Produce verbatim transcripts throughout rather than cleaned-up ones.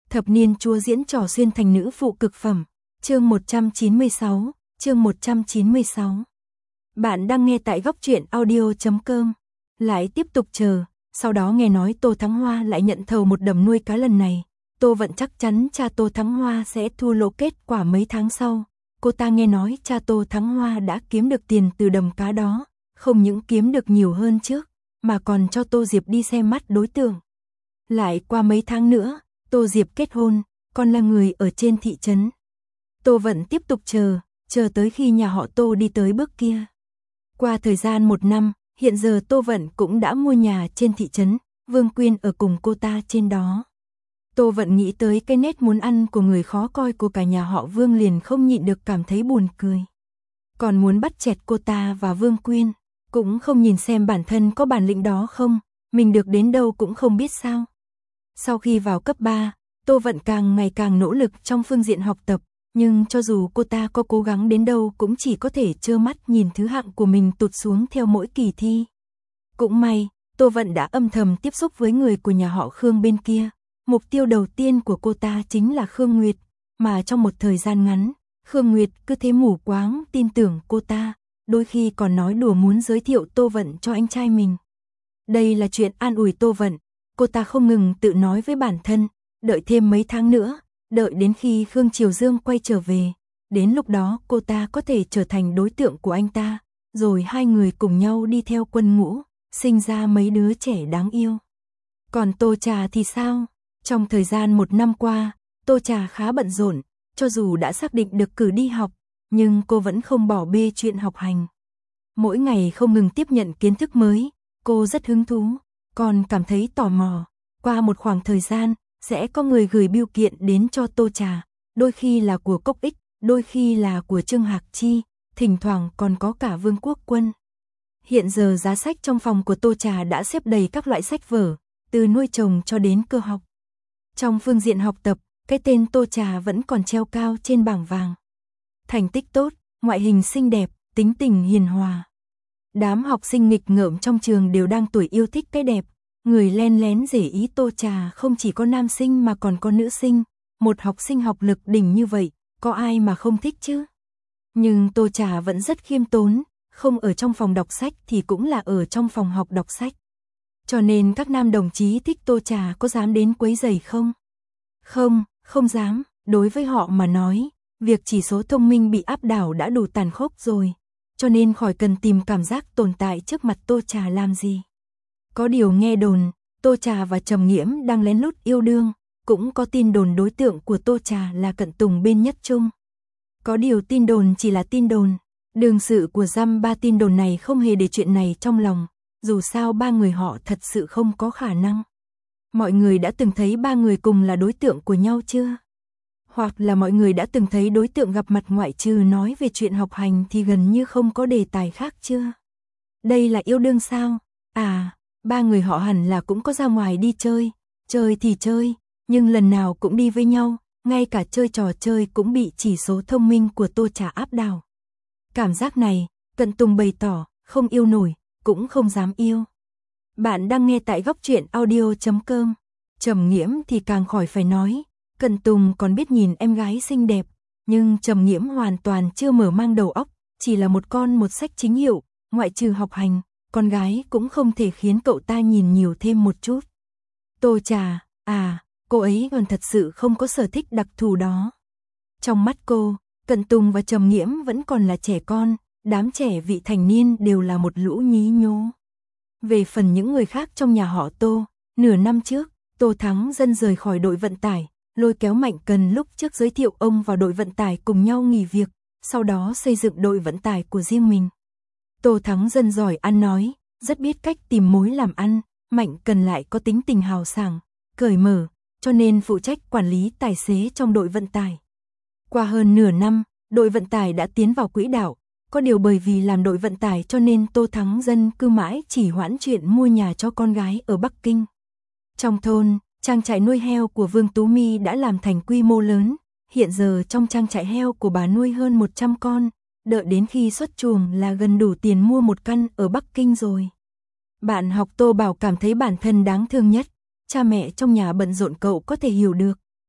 Thập niên chúa diễn trò xuyên thành nữ phụ cực phẩm. Chương một trăm chín mươi sáu, chương một trăm chín mươi sáu. Bạn đang nghe tại góc truyện audio chấm com. Lại tiếp tục chờ, sau đó nghe nói Tô Thắng Hoa lại nhận thầu một đầm nuôi cá lần này. Tô Vận chắc chắn cha Tô Thắng Hoa sẽ thua lỗ kết quả mấy tháng sau. Cô ta nghe nói cha Tô Thắng Hoa đã kiếm được tiền từ đầm cá đó, không những kiếm được nhiều hơn trước, mà còn cho Tô Diệp đi xem mắt đối tượng. Lại qua mấy tháng nữa, Tô Diệp kết hôn, còn là người ở trên thị trấn. Tô Vận tiếp tục chờ, chờ tới khi nhà họ Tô đi tới bước kia. Qua thời gian một năm, hiện giờ Tô Vận cũng đã mua nhà trên thị trấn, Vương Quyên ở cùng cô ta trên đó. Tô Vận nghĩ tới cái nét muốn ăn của người khó coi của cả nhà họ Vương liền không nhịn được cảm thấy buồn cười. Còn muốn bắt chẹt cô ta và Vương Quyên, cũng không nhìn xem bản thân có bản lĩnh đó không, mình được đến đâu cũng không biết sao. Sau khi vào cấp ba, Tô Vận càng ngày càng nỗ lực trong phương diện học tập, nhưng cho dù cô ta có cố gắng đến đâu cũng chỉ có thể trơ mắt nhìn thứ hạng của mình tụt xuống theo mỗi kỳ thi. Cũng may, Tô Vận đã âm thầm tiếp xúc với người của nhà họ Khương bên kia. Mục tiêu đầu tiên của cô ta chính là Khương Nguyệt, mà trong một thời gian ngắn, Khương Nguyệt cứ thế mù quáng tin tưởng cô ta, đôi khi còn nói đùa muốn giới thiệu Tô Vận cho anh trai mình. Đây là chuyện an ủi Tô Vận, cô ta không ngừng tự nói với bản thân, đợi thêm mấy tháng nữa, đợi đến khi Khương Triều Dương quay trở về, đến lúc đó cô ta có thể trở thành đối tượng của anh ta, rồi hai người cùng nhau đi theo quân ngũ, sinh ra mấy đứa trẻ đáng yêu. Còn Tô Trà thì sao? Trong thời gian một năm qua, Tô Trà khá bận rộn, cho dù đã xác định được cử đi học, nhưng cô vẫn không bỏ bê chuyện học hành. Mỗi ngày không ngừng tiếp nhận kiến thức mới, cô rất hứng thú, còn cảm thấy tò mò. Qua một khoảng thời gian, sẽ có người gửi bưu kiện đến cho Tô Trà, đôi khi là của Cốc Ích, đôi khi là của Trương Hạc Chi, thỉnh thoảng còn có cả Vương Quốc Quân. Hiện giờ giá sách trong phòng của Tô Trà đã xếp đầy các loại sách vở, từ nuôi trồng cho đến cơ học. Trong phương diện học tập, cái tên Tô Trà vẫn còn treo cao trên bảng vàng. Thành tích tốt, ngoại hình xinh đẹp, tính tình hiền hòa. Đám học sinh nghịch ngợm trong trường đều đang tuổi yêu thích cái đẹp. Người len lén rể ý Tô Trà không chỉ có nam sinh mà còn có nữ sinh. Một học sinh học lực đỉnh như vậy, có ai mà không thích chứ? Nhưng Tô Trà vẫn rất khiêm tốn, không ở trong phòng đọc sách thì cũng là ở trong phòng học đọc sách. Cho nên các nam đồng chí thích Tô Trà có dám đến quấy rầy không? Không, không dám, đối với họ mà nói, việc chỉ số thông minh bị áp đảo đã đủ tàn khốc rồi, cho nên khỏi cần tìm cảm giác tồn tại trước mặt Tô Trà làm gì. Có điều nghe đồn, Tô Trà và Trầm Nghiễm đang lén lút yêu đương, cũng có tin đồn đối tượng của Tô Trà là Cận Tùng bên Nhất Trung. Có điều tin đồn chỉ là tin đồn, đương sự của dăm ba tin đồn này không hề để chuyện này trong lòng. Dù sao ba người họ thật sự không có khả năng. Mọi người đã từng thấy ba người cùng là đối tượng của nhau chưa? Hoặc là mọi người đã từng thấy đối tượng gặp mặt ngoại trừ nói về chuyện học hành thì gần như không có đề tài khác chưa? Đây là yêu đương sao? À, ba người họ hẳn là cũng có ra ngoài đi chơi. Chơi thì chơi, nhưng lần nào cũng đi với nhau, ngay cả chơi trò chơi cũng bị chỉ số thông minh của Tô Trà áp đảo. Cảm giác này, Cận Tùng bày tỏ, không yêu nổi. Cũng không dám yêu. Bạn đang nghe tại góc truyện audio chấm com. Trầm Nghiễm thì càng khỏi phải nói, Cận Tùng còn biết nhìn em gái xinh đẹp, nhưng Trầm Nghiễm hoàn toàn chưa mở mang đầu óc, chỉ là một con một sách chính hiệu, ngoại trừ học hành, con gái cũng không thể khiến cậu ta nhìn nhiều thêm một chút. Tô Trà, à, cô ấy còn thật sự không có sở thích đặc thù đó. Trong mắt cô, Cận Tùng và Trầm Nghiễm vẫn còn là trẻ con. Đám trẻ vị thành niên đều là một lũ nhí nhố. Về phần những người khác trong nhà họ Tô, nửa năm trước, Tô Thắng Dân rời khỏi đội vận tải, lôi kéo Mạnh Cần lúc trước giới thiệu ông vào đội vận tải cùng nhau nghỉ việc, sau đó xây dựng đội vận tải của riêng mình. Tô Thắng Dân giỏi ăn nói, rất biết cách tìm mối làm ăn, Mạnh Cần lại có tính tình hào sảng, cởi mở, cho nên phụ trách quản lý tài xế trong đội vận tải. Qua hơn nửa năm, đội vận tải đã tiến vào quỹ đạo. Có điều bởi vì làm đội vận tải cho nên Tô Thắng Dân cứ mãi chỉ hoãn chuyện mua nhà cho con gái ở Bắc Kinh. Trong thôn, trang trại nuôi heo của Vương Tú My đã làm thành quy mô lớn, hiện giờ trong trang trại heo của bà nuôi hơn một trăm con, đợi đến khi xuất chuồng là gần đủ tiền mua một căn ở Bắc Kinh rồi. Bạn học Tô Bảo cảm thấy bản thân đáng thương nhất, cha mẹ trong nhà bận rộn cậu có thể hiểu được,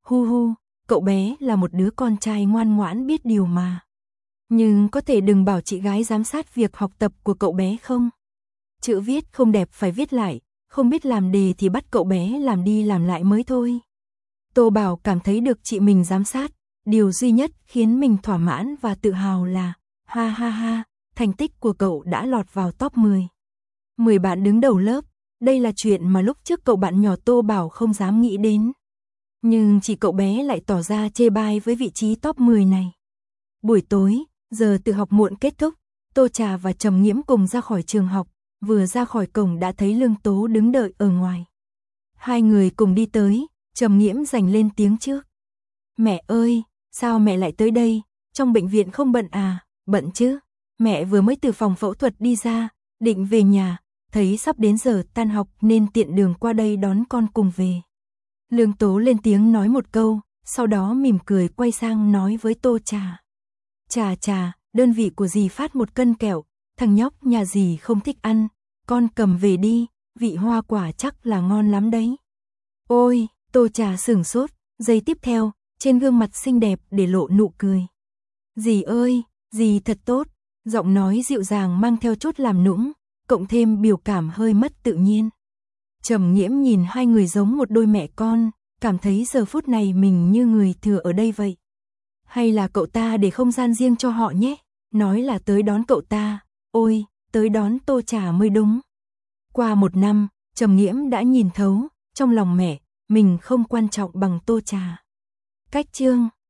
Hu hu, cậu bé là một đứa con trai ngoan ngoãn biết điều mà. Nhưng có thể đừng bảo chị gái giám sát việc học tập của cậu bé không? Chữ viết không đẹp phải viết lại, không biết làm đề thì bắt cậu bé làm đi làm lại mới thôi. Tô Bảo cảm thấy được chị mình giám sát, điều duy nhất khiến mình thỏa mãn và tự hào là, ha ha ha, thành tích của cậu đã lọt vào top mười. mười bạn đứng đầu lớp, đây là chuyện mà lúc trước cậu bạn nhỏ Tô Bảo không dám nghĩ đến. Nhưng chỉ cậu bé lại tỏ ra chê bai với vị trí top mười này. Buổi tối, giờ tự học muộn kết thúc, Tô Trà và Trầm Nghiễm cùng ra khỏi trường học, vừa ra khỏi cổng đã thấy Lương Tố đứng đợi ở ngoài. Hai người cùng đi tới, Trầm Nghiễm giành lên tiếng trước. Mẹ ơi, sao mẹ lại tới đây, trong bệnh viện không bận à? Bận chứ, mẹ vừa mới từ phòng phẫu thuật đi ra, định về nhà, thấy sắp đến giờ tan học nên tiện đường qua đây đón con cùng về. Lương Tố lên tiếng nói một câu, sau đó mỉm cười quay sang nói với Tô Trà. Trà trà, đơn vị của dì phát một cân kẹo, thằng nhóc nhà dì không thích ăn, con cầm về đi, vị hoa quả chắc là ngon lắm đấy. Ôi, Tô Trà sửng sốt, giây tiếp theo, trên gương mặt xinh đẹp để lộ nụ cười. Dì ơi, dì thật tốt, giọng nói dịu dàng mang theo chút làm nũng, cộng thêm biểu cảm hơi mất tự nhiên. Trầm Nghiễm nhìn hai người giống một đôi mẹ con, cảm thấy giờ phút này mình như người thừa ở đây vậy. Hay là cậu ta để không gian riêng cho họ nhé, nói là tới đón cậu ta, ôi, tới đón Tô Trà mới đúng. Qua một năm, Trầm Nghiễm đã nhìn thấu, trong lòng mẹ, mình không quan trọng bằng Tô Trà. Cách chương